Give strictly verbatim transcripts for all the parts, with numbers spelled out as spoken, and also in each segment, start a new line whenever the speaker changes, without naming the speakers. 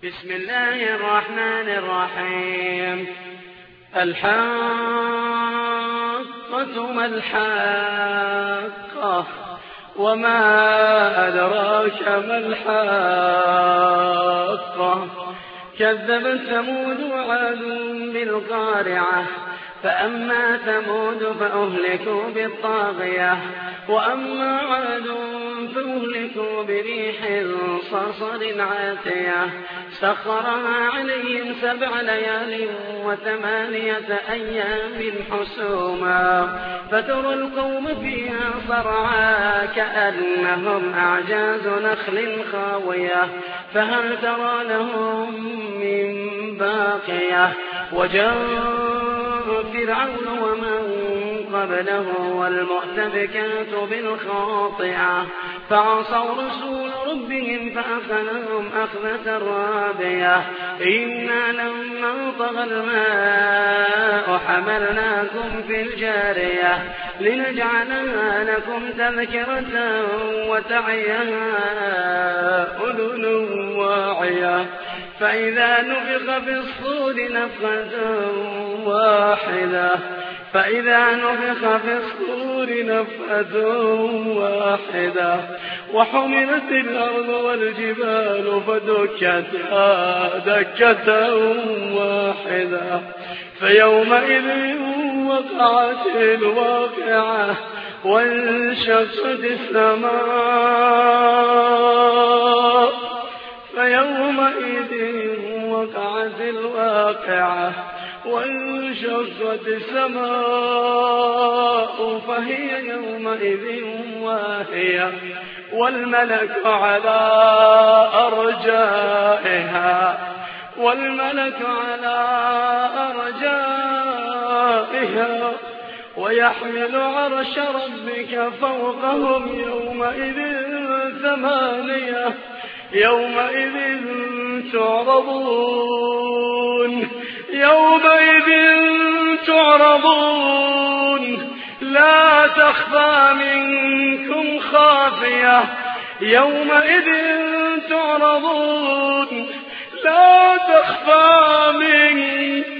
بسم الله الرحمن الرحيم. الحاقة ما الحاقة وما أدراك ما الحاقة. كذبت ثمود وعاد بالقارعة فأما ثمود فأهلكوا بالطاغية وأما عاد فأهلكوا بريح صرصر عاتية سخرها عليهم سبع ليال وثمانية أيام حسوما فترى القوم فيها صرعا كأنهم أعجاز نخل خاوية فهل ترى لهم من باقية. وجاء فرعون ومن قبله والمؤتفكات بالخاطئة فعصوا رسول ربهم فأخذهم أخذة رابية. إنا لما طغى الماء حملناكم في الجارية لنجعلها لكم تذكرة وتعيها أذن واعية. فإذا نفخ في الصور نفخة واحدة فإذا نفخ في الصور نفخة واحدة وحملت الأرض والجبال فدكتا دكة واحدة فيومئذ وقعت الواقعة وانشقت السماء فيومئذ وقعت الواقعة وانشقت السماء فهي يومئذ واهية والملك على أرجائها والملك على أرجائها ويحمل عرش ربك فوقهم يومئذ ثمانية يومئذ تعرضون يومئذ تعرضون لا تخفى منكم خافية يومئذ تعرضون لا تخفى منكم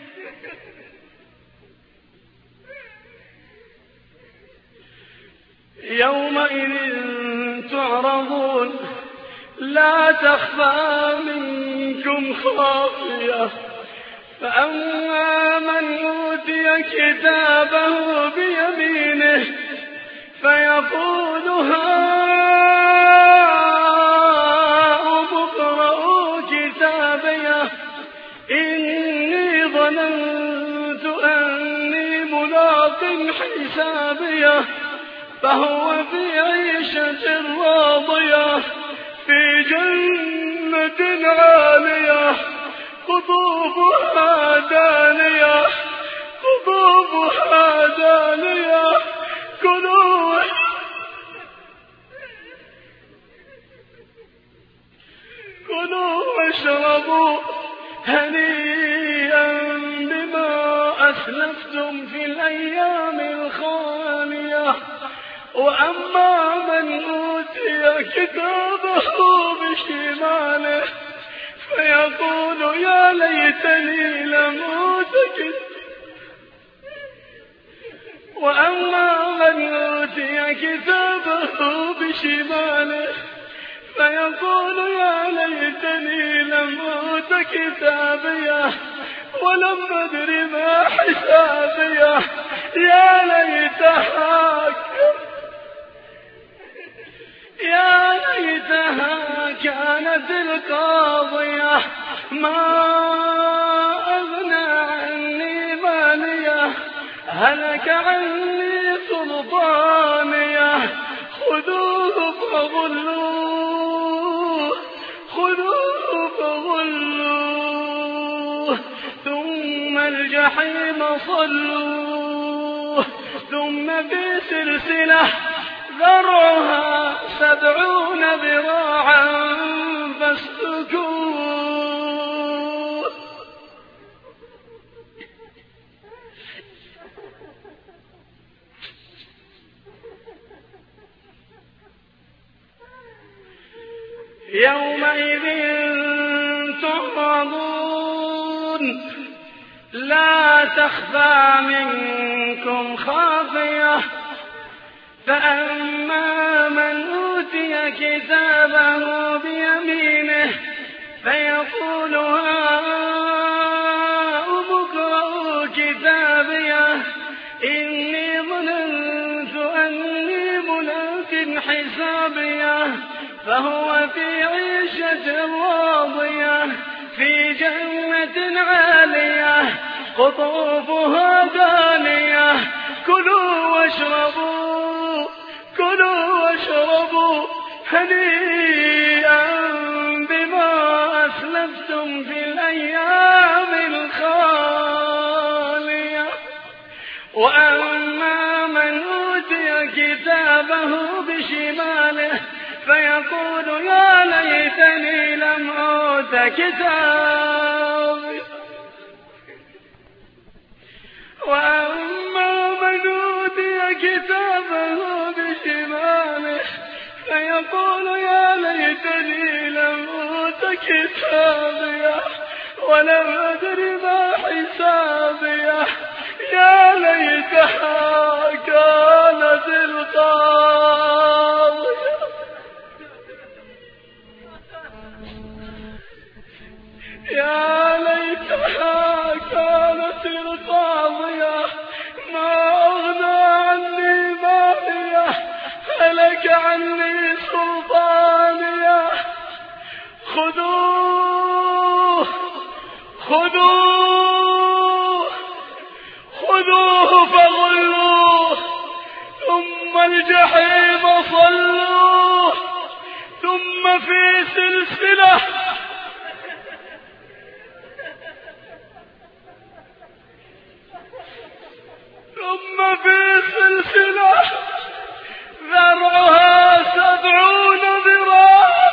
يومئذ تعرضون لا تخفى منكم خافية. فأما من أوتي كتابه بيمينه فيقول هاؤم اقرءوا كتابيه إني ظننت أني ملاق حسابيه فهو في عيشة راضية في جنة عالية قطوفها دانية قطوفها دانية كلوا كلوا واشربوا هنيئا بما أسلفتم في الأيام الخالية. وأما من أوتي كتابه بشماله فيقول يا ليتني لم أوت كتابيه وأما من أوتي كتابه بشماله فيقول يا ليتني لم أوت كتابيه ولم أدر ما حسابيه يا ليتها يا ليتها كانت القاضية ما أغنى عني مالية هلك عني سلطانية خذوه فغلوه خذوه فغلوه ثم الجحيم صلوه ثم في سلسلة ذرعها سبعون ذراعا فاسلكوه يومئذ لا تخفى منكم خافية. فأما من أوتي كتابه بيمينه فيقول هاؤم اقرءوا كتابيه إني ظننت أني ملاق حسابيه فهو في عيشة راضية في جنة عالية قطوفها دانية. كلوا واشربوا كلوا واشربوا هنيئا بما أسلفتم في الأيام الخالية. وأما من أوتي كتابه بشماله فيقول يا ليتني لم أوت كتابي. وأما من أوتي كتابه بشماله فيقول يا ليتني لم أوت كتابيه ولم أدر ما حسابيه يا ليتها كانت القاضية. يا ليتها كانت القاضية ما أغنى عني مالية هلك عني سلطانية. خذوه خذوه خذوه فغلوه ثم الجحيم صلوه ثم في سلسلة ثم في سلسلة ذرعها سبعون ذراعا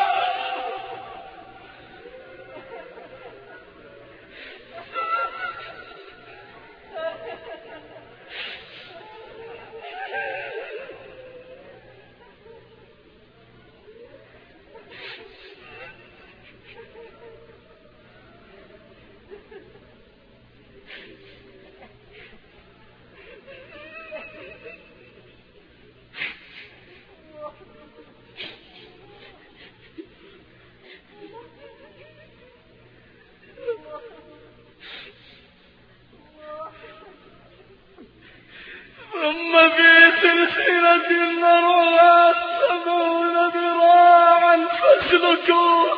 ثم في سلسلة ذرعها سبعون ذراعا فاسلكوه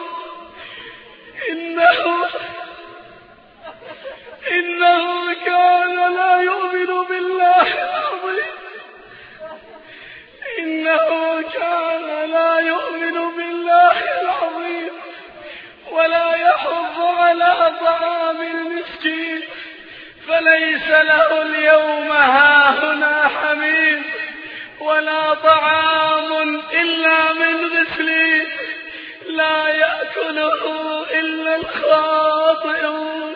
إنه إنه كان لا يؤمن بالله العظيم إنه كان لا يؤمن بالله العظيم ولا يحض على طعام المسكين فليس له اليوم هاهنا حميم ولا طعام إلا من غسلين لا يأكله إلا الخاطئون.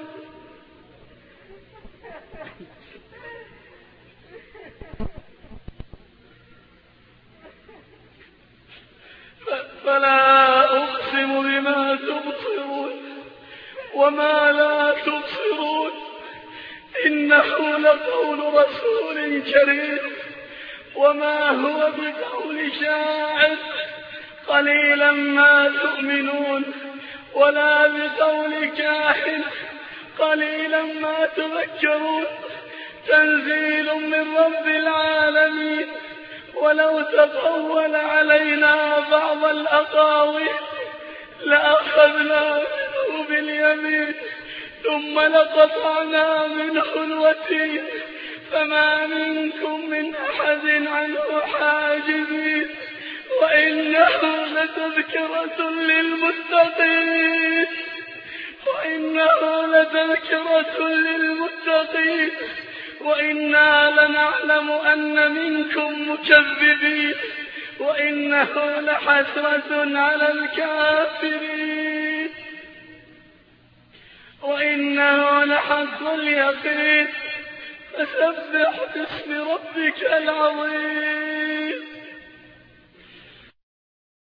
فلا أقسم بما تبصرون وما لا تبصرون إنه لقول رسول كريم وما هو بقول شاعر قليلا ما تؤمنون ولا بقول كاهن قليلا ما تذكرون. تنزيل من رب العالمين. ولو تقول علينا بعض الأقاويل لأخذنا منه باليمين ثم لقطعنا منه الوتين فما منكم من أحد عنه حاجزين. وإنه لتذكرة للمتقين وإنه لتذكرة للمتقين وإنا لنعلم أن منكم مكذبين وإنه لحسرة على الكافرين وإنه لحق اليقين. فسبح باسم ربك العظيم.